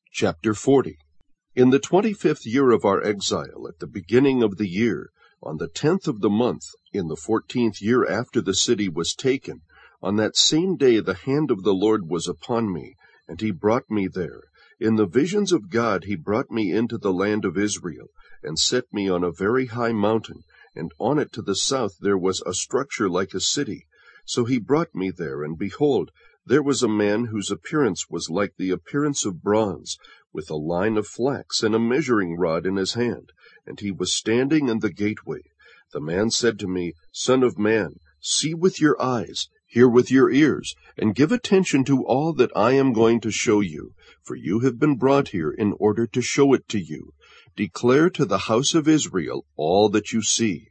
Chapter 40. In the 25th year of our exile, at the beginning of the year, on the 10th of the month, in the 14th year after the city was taken, on that same day the hand of the Lord was upon me, and he brought me there. In the visions of God he brought me into the land of Israel, and set me on a very high mountain, and on it to the south there was a structure like a city. So he brought me there, and behold, there was a man whose appearance was like the appearance of bronze, with a line of flax and a measuring rod in his hand, and he was standing in the gateway. The man said to me, Son of man, see with your eyes, hear with your ears, and give attention to all that I am going to show you, for you have been brought here in order to show it to you. Declare to the house of Israel all that you see.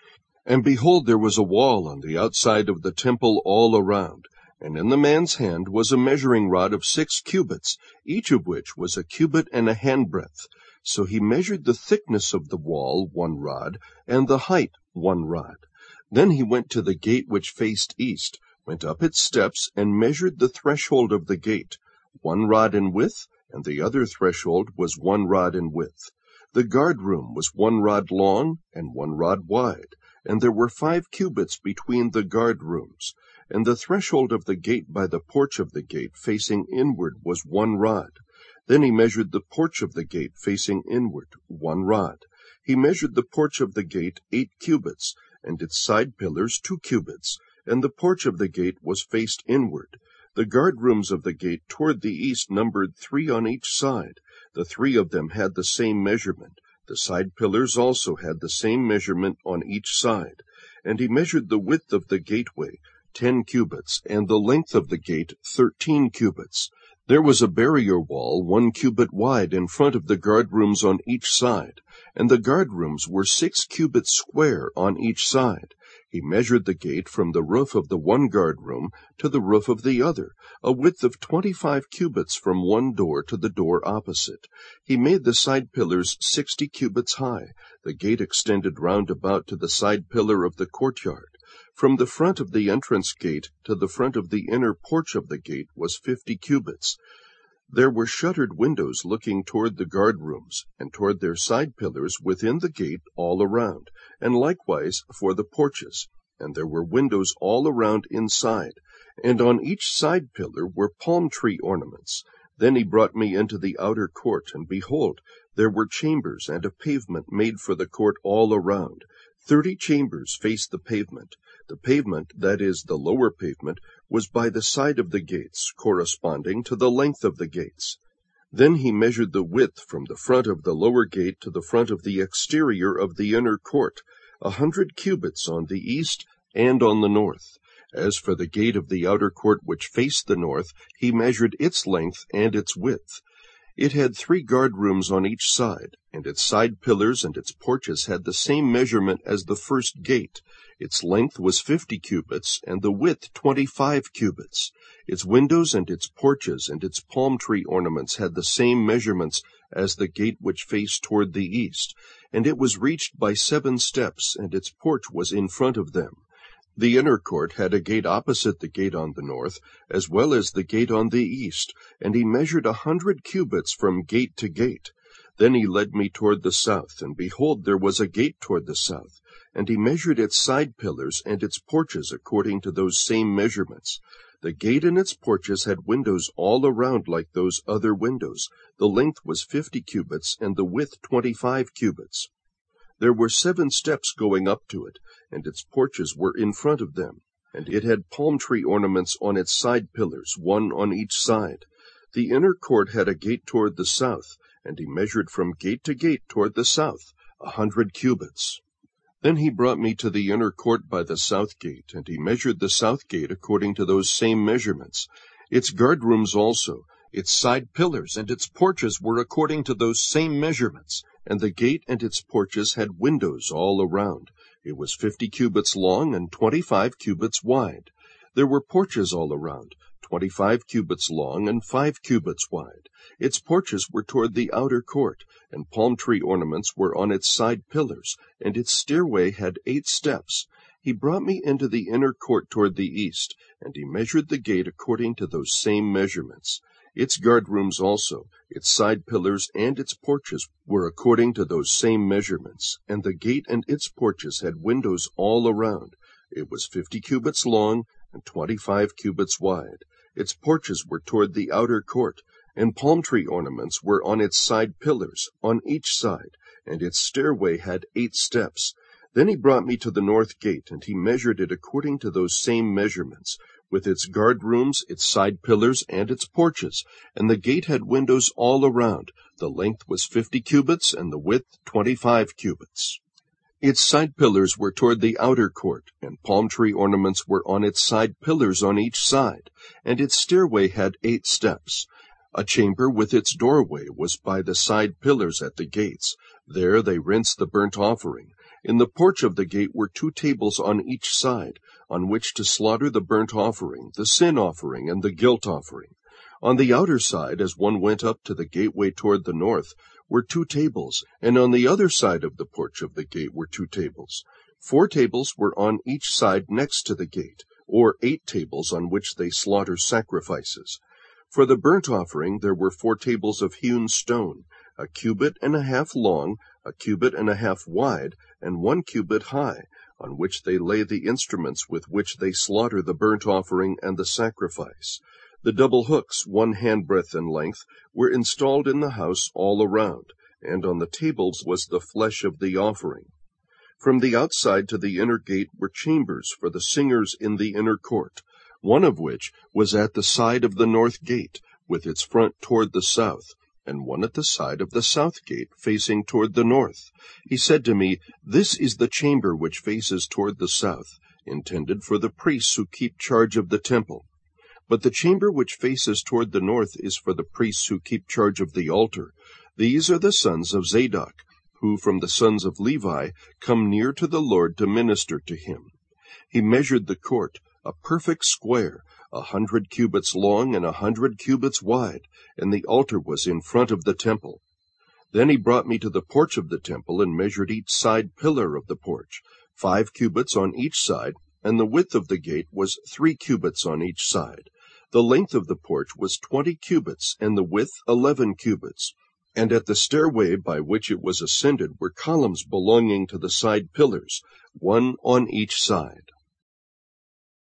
And behold, there was a wall on the outside of the temple all around, and in the man's hand was a measuring rod of 6 cubits, each of which was a cubit and a handbreadth. So he measured the thickness of the wall 1 rod, and the height 1 rod. Then he went to the gate which faced east, went up its steps, and measured the threshold of the gate, 1 rod in width, and the other threshold was 1 rod in width. The guard room was 1 rod long and 1 rod wide, and there were 5 cubits between the guard rooms. And the threshold of the gate by the porch of the gate facing inward was 1 rod. Then he measured the porch of the gate facing inward, 1 rod. He measured the porch of the gate 8 cubits, and its side pillars 2 cubits, and the porch of the gate was faced inward. The guard rooms of the gate toward the east numbered 3 on each side. The 3 of them had the same measurement. The side pillars also had the same measurement on each side. And he measured the width of the gateway, 10 cubits, and the length of the gate 13 cubits. There was a barrier wall 1 cubit wide in front of the guard rooms on each side, and the guard rooms were 6 cubits square on each side. He measured the gate from the roof of the one guard room to the roof of the other, a width of 25 cubits from one door to the door opposite. He made the side pillars 60 cubits high. The gate extended round about to the side pillar of the courtyard. From the front of the entrance gate to the front of the inner porch of the gate was 50 cubits. There were shuttered windows looking toward the guard rooms, and toward their side pillars within the gate all around, and likewise for the porches. And there were windows all around inside, and on each side pillar were palm tree ornaments. Then he brought me into the outer court, and behold, there were chambers and a pavement made for the court all around. 30 chambers faced the pavement. The pavement, that is, the lower pavement, was by the side of the gates, corresponding to the length of the gates. Then he measured the width from the front of the lower gate to the front of the exterior of the inner court, 100 cubits on the east and on the north. As for the gate of the outer court which faced the north, he measured its length and its width. It had 3 guard rooms on each side, and its side pillars and its porches had the same measurement as the first gate. Its length was 50 cubits, and the width 25 cubits. Its windows and its porches and its palm tree ornaments had the same measurements as the gate which faced toward the east, and it was reached by 7 steps, and its porch was in front of them. The inner court had a gate opposite the gate on the north, as well as the gate on the east, and he measured 100 cubits from gate to gate. Then he led me toward the south, and behold, there was a gate toward the south, and he measured its side pillars and its porches according to those same measurements. The gate and its porches had windows all around like those other windows. The length was 50 cubits, and the width 25 cubits. There were 7 steps going up to it, and its porches were in front of them, and it had palm tree ornaments on its side pillars, 1 on each side. The inner court had a gate toward the south, and he measured from gate to gate toward the south, 100 cubits. Then he brought me to the inner court by the south gate, and he measured the south gate according to those same measurements. Its guard rooms also, its side pillars, and its porches were according to those same measurements, and the gate and its porches had windows all around. It was 50 cubits long and 25 cubits wide. There were porches all around, 25 cubits long and 5 cubits wide. Its porches were toward the outer court, and palm tree ornaments were on its side pillars, and its stairway had 8 steps. He brought me into the inner court toward the east, and he measured the gate according to those same measurements. Its guardrooms also, its side pillars, and its porches were according to those same measurements, and the gate and its porches had windows all around. It was 50 cubits long, and 25 cubits wide. Its porches were toward the outer court, and palm tree ornaments were on its side pillars, on each side, and its stairway had 8 steps. Then he brought me to the north gate, and he measured it according to those same measurements, with its guardrooms, its side pillars, and its porches. And the gate had windows all around. The length was 50 cubits, and the width 25 cubits. Its side pillars were toward the outer court, and palm tree ornaments were on its side pillars on each side, and its stairway had 8 steps. A chamber with its doorway was by the side pillars at the gates. There they rinsed the burnt offering. In the porch of the gate were 2 tables on each side, on which to slaughter the burnt offering, the sin offering, and the guilt offering. On the outer side, as one went up to the gateway toward the north, were 2 tables, and on the other side of the porch of the gate were 2 tables. 4 tables were on each side next to the gate, or 8 tables on which they slaughter sacrifices. For the burnt offering there were 4 tables of hewn stone, 1.5 cubits long, 1.5 cubits wide, and 1 cubit high, on which they lay the instruments with which they slaughter the burnt offering and the sacrifice. The double hooks, 1 handbreadth in length, were installed in the house all around, and on the tables was the flesh of the offering. From the outside to the inner gate were chambers for the singers in the inner court, one of which was at the side of the north gate, with its front toward the south, and one at the side of the south gate, facing toward the north. He said to me, "This is the chamber which faces toward the south, intended for the priests who keep charge of the temple. But the chamber which faces toward the north is for the priests who keep charge of the altar. These are the sons of Zadok, who from the sons of Levi come near to the Lord to minister to him." He measured the court, a perfect square, 100 cubits long and 100 cubits wide, and the altar was in front of the temple. Then he brought me to the porch of the temple and measured each side pillar of the porch, 5 cubits on each side, and the width of the gate was 3 cubits on each side. The length of the porch was 20 cubits, and the width 11 cubits. And at the stairway by which it was ascended were columns belonging to the side pillars, 1 on each side.